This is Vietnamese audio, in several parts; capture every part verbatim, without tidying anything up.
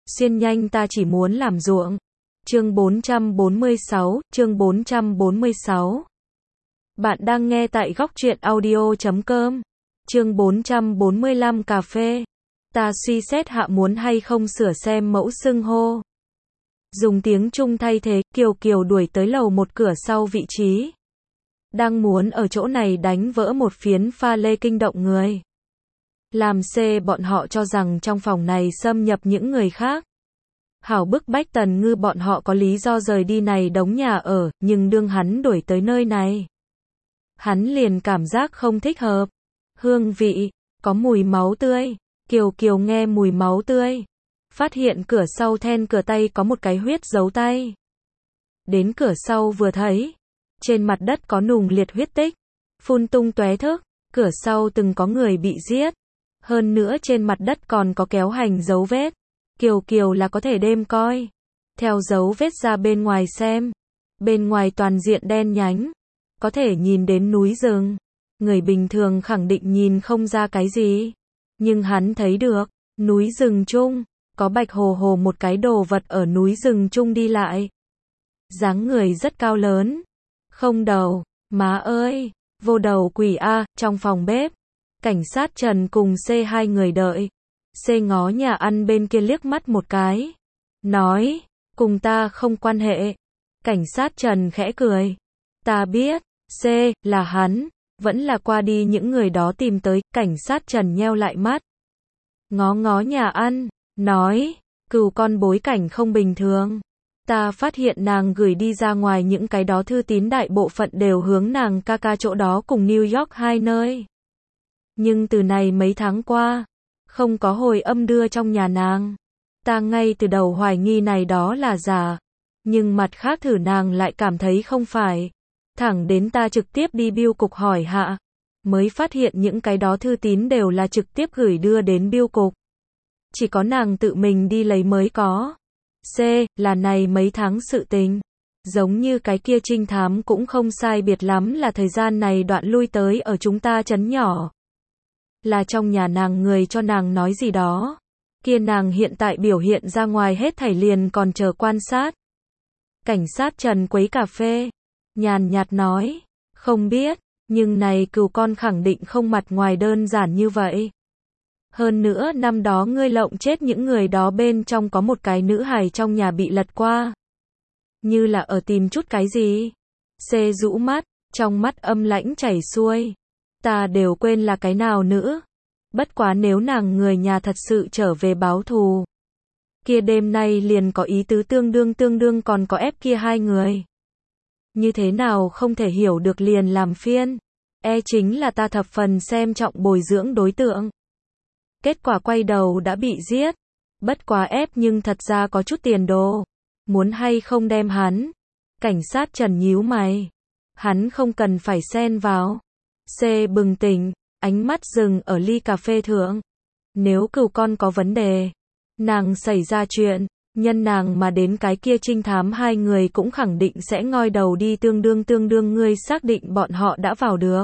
Xuyên nhanh ta chỉ muốn làm ruộng. Chương bốn trăm bốn mươi sáu, chương bốn trăm bốn mươi sáu. Bạn đang nghe tại góc truyện audio chấm com. Chương bốn trăm bốn mươi lăm cà phê. Ta suy xét hạ muốn hay không sửa xem mẫu xưng hô. Dùng tiếng Trung thay thế, Kiều Kiều đuổi tới lầu một cửa sau vị trí. Đang muốn ở chỗ này đánh vỡ một phiến pha lê kinh động người. Làm C bọn họ cho rằng trong phòng này xâm nhập những người khác. Hảo bức bách Tần Ngư bọn họ có lý do rời đi này đống nhà ở, nhưng đương hắn đuổi tới nơi này. Hắn liền cảm giác không thích hợp. Hương vị, có mùi máu tươi. Kiều Kiều nghe mùi máu tươi. Phát hiện cửa sau then cửa tay có một cái huyết dấu tay. Đến cửa sau vừa thấy. Trên mặt đất có nùng liệt huyết tích. Phun tung tóe thức. Cửa sau từng có người bị giết. Hơn nữa trên mặt đất còn có kéo hành dấu vết. Kiều Kiều là có thể đêm coi. Theo dấu vết ra bên ngoài xem. Bên ngoài toàn diện đen nhánh. Có thể nhìn đến núi rừng. Người bình thường khẳng định nhìn không ra cái gì. Nhưng hắn thấy được. Núi rừng chung. Có bạch hồ hồ một cái đồ vật ở núi rừng chung đi lại. Dáng người rất cao lớn. Không đầu. Má ơi. Vô đầu quỷ A. Trong phòng bếp. Cảnh sát Trần cùng C hai người đợi. C ngó nhà ăn bên kia liếc mắt một cái. Nói. Cùng ta không quan hệ. Cảnh sát Trần khẽ cười. Ta biết. C. Là hắn. Vẫn là qua đi những người đó tìm tới. Cảnh sát Trần nheo lại mắt. Ngó ngó nhà ăn. Nói. Cừu con bối cảnh không bình thường. Ta phát hiện nàng gửi đi ra ngoài những cái đó thư tín đại bộ phận đều hướng nàng ca ca chỗ đó cùng New York hai nơi. Nhưng từ này mấy tháng qua, không có hồi âm đưa trong nhà nàng. Ta ngay từ đầu hoài nghi này đó là giả. Nhưng mặt khác thử nàng lại cảm thấy không phải. Thẳng đến ta trực tiếp đi bưu cục hỏi hạ. Mới phát hiện những cái đó thư tín đều là trực tiếp gửi đưa đến bưu cục. Chỉ có nàng tự mình đi lấy mới có. C. Là này mấy tháng sự tình. Giống như cái kia trinh thám cũng không sai biệt lắm là thời gian này đoạn lui tới ở chúng ta trấn nhỏ. Là trong nhà nàng người cho nàng nói gì đó. Kia nàng hiện tại biểu hiện ra ngoài hết thảy liền còn chờ quan sát. Cảnh sát Trần quấy cà phê. Nhàn nhạt nói. Không biết, nhưng này cừu con khẳng định không mặt ngoài đơn giản như vậy. Hơn nữa năm đó ngươi lộng chết những người đó bên trong có một cái nữ hài trong nhà bị lật qua. Như là ở tìm chút cái gì. C rũ mắt, trong mắt âm lãnh chảy xuôi. Ta đều quên là cái nào nữa. Bất quá nếu nàng người nhà thật sự trở về báo thù. Kia đêm nay liền có ý tứ tương đương tương đương còn có ép kia hai người. Như thế nào không thể hiểu được liền làm phiên. E chính là ta thập phần xem trọng bồi dưỡng đối tượng. Kết quả quay đầu đã bị giết. Bất quá ép nhưng thật ra có chút tiền đồ. Muốn hay không đem hắn. Cảnh sát Trần nhíu mày. Hắn không cần phải xen vào. C bừng tỉnh, ánh mắt dừng ở ly cà phê thượng. Nếu cừu con có vấn đề, nàng xảy ra chuyện, nhân nàng mà đến cái kia trinh thám hai người cũng khẳng định sẽ ngoi đầu đi tương đương tương đương ngươi xác định bọn họ đã vào được.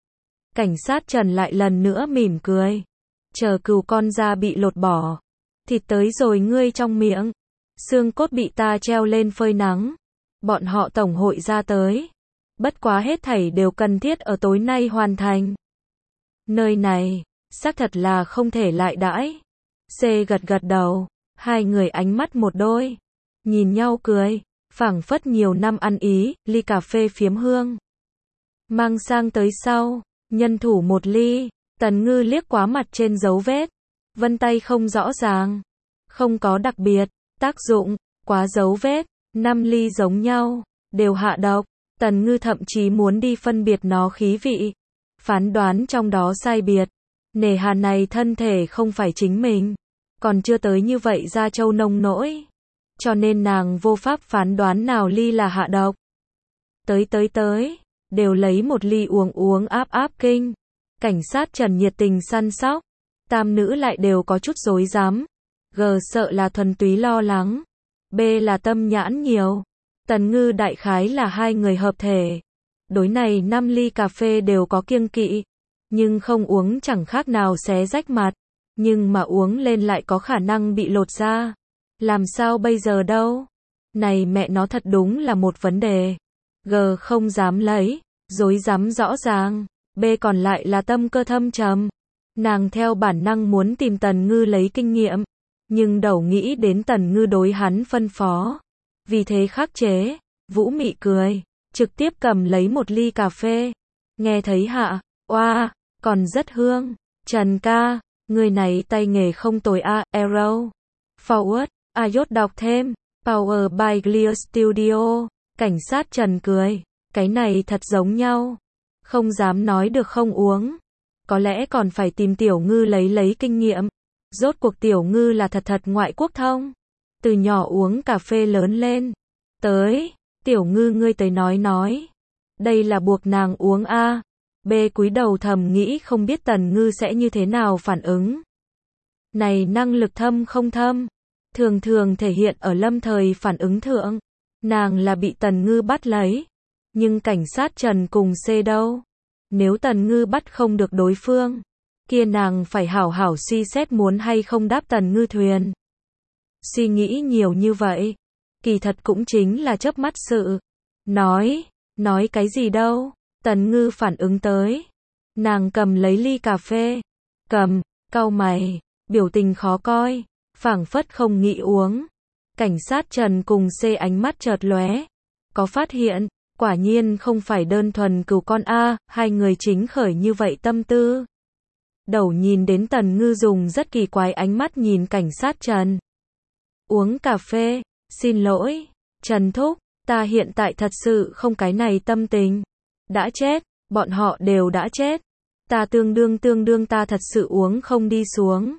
Cảnh sát Trần lại lần nữa mỉm cười. Chờ cừu con ra bị lột bỏ. Thịt tới rồi ngươi trong miệng. Xương cốt bị ta treo lên phơi nắng. Bọn họ tổng hội ra tới. Bất quá hết thảy đều cần thiết ở tối nay hoàn thành. Nơi này, xác thật là không thể lại đãi. C gật gật đầu. Hai người ánh mắt một đôi. Nhìn nhau cười. Phảng phất nhiều năm ăn ý, ly cà phê phiếm hương. Mang sang tới sau. Nhân thủ một ly. Tần Ngư liếc quá mặt trên dấu vết. Vân tay không rõ ràng. Không có đặc biệt. Tác dụng. Quá dấu vết. Năm ly giống nhau. Đều hạ độc. Tần Ngư thậm chí muốn đi phân biệt nó khí vị. Phán đoán trong đó sai biệt. Nề hà này thân thể không phải chính mình. Còn chưa tới như vậy ra châu nông nỗi. Cho nên nàng vô pháp phán đoán nào ly là hạ độc. Tới tới tới. Đều lấy một ly uống uống áp áp kinh. Cảnh sát Trần nhiệt tình săn sóc. Tam nữ lại đều có chút rối rắm. G sợ là thuần túy lo lắng. B là tâm nhãn nhiều. Tần Ngư đại khái là hai người hợp thể. Đối này năm ly cà phê đều có kiêng kỵ. Nhưng không uống chẳng khác nào xé rách mặt. Nhưng mà uống lên lại có khả năng bị lột da. Làm sao bây giờ đâu? Này mẹ nó thật đúng là một vấn đề. G không dám lấy, dối dám rõ ràng. B còn lại là tâm cơ thâm trầm. Nàng theo bản năng muốn tìm Tần Ngư lấy kinh nghiệm, nhưng đầu nghĩ đến Tần Ngư đối hắn phân phó. Vì thế khắc chế, Vũ Mị cười, trực tiếp cầm lấy một ly cà phê. Nghe thấy hạ, oa, còn rất hương. Trần ca, người này tay nghề không tồi a, Arrow. Forward, Ayot đọc thêm, Power by Clear Studio. Cảnh sát Trần cười, cái này thật giống nhau. Không dám nói được không uống. Có lẽ còn phải tìm Tiểu Ngư lấy lấy kinh nghiệm. Rốt cuộc Tiểu Ngư là thật thật ngoại quốc thông. Từ nhỏ uống cà phê lớn lên. Tới, Tiểu Ngư ngươi tới nói nói. Đây là buộc nàng uống a. B cúi đầu thầm nghĩ không biết Tần Ngư sẽ như thế nào phản ứng. Này năng lực thâm không thâm, thường thường thể hiện ở lâm thời phản ứng thượng. Nàng là bị Tần Ngư bắt lấy. Nhưng cảnh sát Trần cùng C đâu? Nếu Tần Ngư bắt không được đối phương, kia nàng phải hảo hảo suy xét muốn hay không đáp Tần Ngư thuyền. Suy nghĩ nhiều như vậy, kỳ thật cũng chính là chớp mắt sự. Nói, nói cái gì đâu? Tần Ngư phản ứng tới. Nàng cầm lấy ly cà phê, cầm, cau mày, biểu tình khó coi, phảng phất không nghĩ uống. Cảnh sát Trần cùng C ánh mắt chợt lóe, có phát hiện, quả nhiên không phải đơn thuần cừu con a, hai người chính khởi như vậy tâm tư. Đầu nhìn đến Tần Ngư dùng rất kỳ quái ánh mắt nhìn cảnh sát Trần. Uống cà phê, xin lỗi, Trần thúc, ta hiện tại thật sự không cái này tâm tình. Đã chết, bọn họ đều đã chết. Ta tương đương tương đương ta thật sự uống không đi xuống.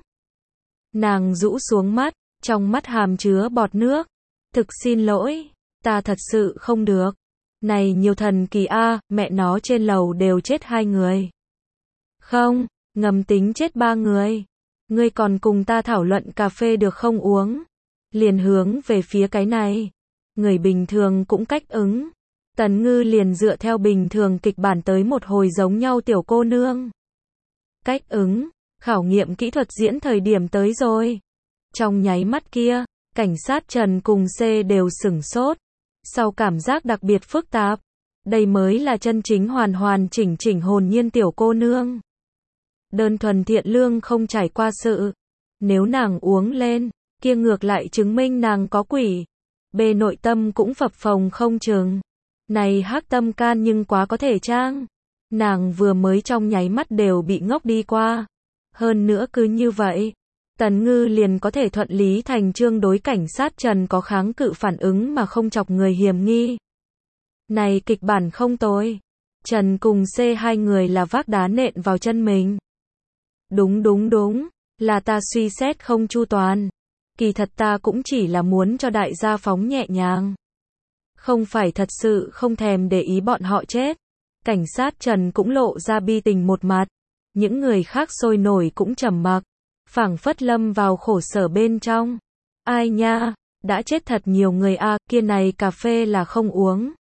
Nàng rũ xuống mắt, trong mắt hàm chứa bọt nước. Thực xin lỗi, ta thật sự không được. Này nhiều thần kỳ a, mẹ nó trên lầu đều chết hai người. Không, ngầm tính chết ba người. Ngươi còn cùng ta thảo luận cà phê được không uống. Liền hướng về phía cái này. Người bình thường cũng cách ứng. Tần Ngư liền dựa theo bình thường kịch bản tới một hồi giống nhau tiểu cô nương. Cách ứng, khảo nghiệm kỹ thuật diễn thời điểm tới rồi. Trong nháy mắt kia, cảnh sát Trần cùng C đều sửng sốt. Sau cảm giác đặc biệt phức tạp, đây mới là chân chính hoàn hoàn chỉnh chỉnh hồn nhiên tiểu cô nương. Đơn thuần thiện lương không trải qua sự. Nếu nàng uống lên, kia ngược lại chứng minh nàng có quỷ. B nội tâm cũng phập phồng không chừng. Này hắc tâm can nhưng quá có thể trang. Nàng vừa mới trong nháy mắt đều bị ngốc đi qua. Hơn nữa cứ như vậy, Tần Ngư liền có thể thuận lý thành chương đối cảnh sát Trần có kháng cự phản ứng mà không chọc người hiểm nghi. Này kịch bản không tồi. Trần cùng C hai người là vác đá nện vào chân mình. Đúng đúng đúng, là ta suy xét không chu toàn. Kỳ thật ta cũng chỉ là muốn cho đại gia phóng nhẹ nhàng. Không phải thật sự không thèm để ý bọn họ chết. Cảnh sát Trần cũng lộ ra bi tình một mặt. Những người khác sôi nổi cũng trầm mặc. Phảng phất lâm vào khổ sở bên trong. Ai nha, đã chết thật nhiều người a, à, kia này cà phê là không uống.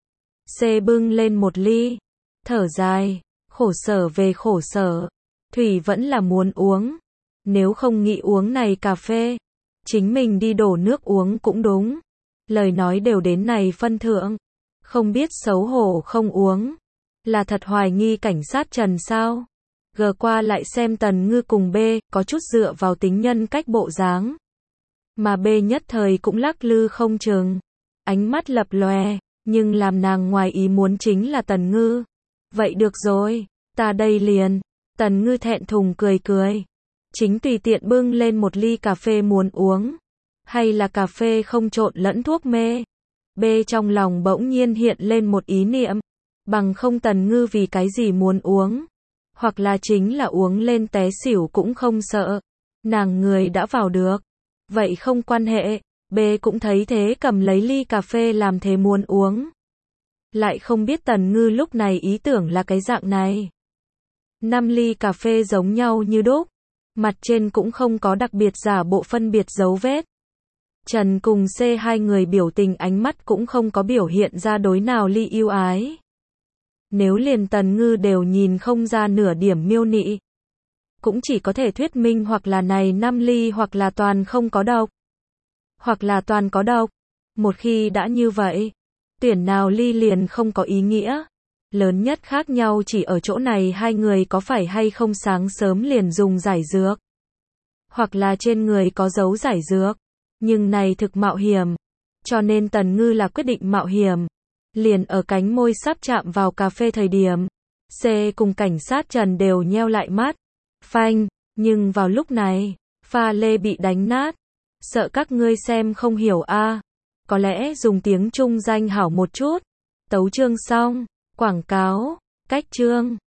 C bưng lên một ly. Thở dài, khổ sở về khổ sở. Thủy vẫn là muốn uống. Nếu không nghĩ uống này cà phê, chính mình đi đổ nước uống cũng đúng. Lời nói đều đến này phân thượng. Không biết xấu hổ không uống. Là thật hoài nghi cảnh sát Trần sao? G qua lại xem Tần Ngư cùng B, có chút dựa vào tính nhân cách bộ dáng. Mà B nhất thời cũng lắc lư không chừng. Ánh mắt lập lòe, nhưng làm nàng ngoài ý muốn chính là Tần Ngư. Vậy được rồi, ta đây liền. Tần Ngư thẹn thùng cười cười. Chính tùy tiện bưng lên một ly cà phê muốn uống. Hay là cà phê không trộn lẫn thuốc mê. B trong lòng bỗng nhiên hiện lên một ý niệm. Bằng không Tần Ngư vì cái gì muốn uống. Hoặc là chính là uống lên té xỉu cũng không sợ. Nàng người đã vào được. Vậy không quan hệ. B cũng thấy thế cầm lấy ly cà phê làm thế muốn uống. Lại không biết Tần Ngư lúc này ý tưởng là cái dạng này. Năm ly cà phê giống nhau như đúc. Mặt trên cũng không có đặc biệt giả bộ phân biệt dấu vết. Trần cùng C hai người biểu tình ánh mắt cũng không có biểu hiện ra đối nào ly yêu ái. Nếu liền Tần Ngư đều nhìn không ra nửa điểm miêu nị, cũng chỉ có thể thuyết minh hoặc là này năm ly hoặc là toàn không có độc. hoặc là toàn có độc. Một khi đã như vậy, tuyển nào ly liền không có ý nghĩa. Lớn nhất khác nhau chỉ ở chỗ này hai người có phải hay không sáng sớm liền dùng giải dược. Hoặc là trên người có dấu giải dược. Nhưng này thực mạo hiểm. Cho nên Tần Ngư là quyết định mạo hiểm. Liền ở cánh môi sắp chạm vào cà phê thời điểm. C cùng cảnh sát Trần đều nheo lại mắt. Phanh, nhưng vào lúc này, pha lê bị đánh nát. Sợ các ngươi xem không hiểu a. Có lẽ dùng tiếng Trung danh hảo một chút. Tấu chương xong. Quảng cáo. Cách chương.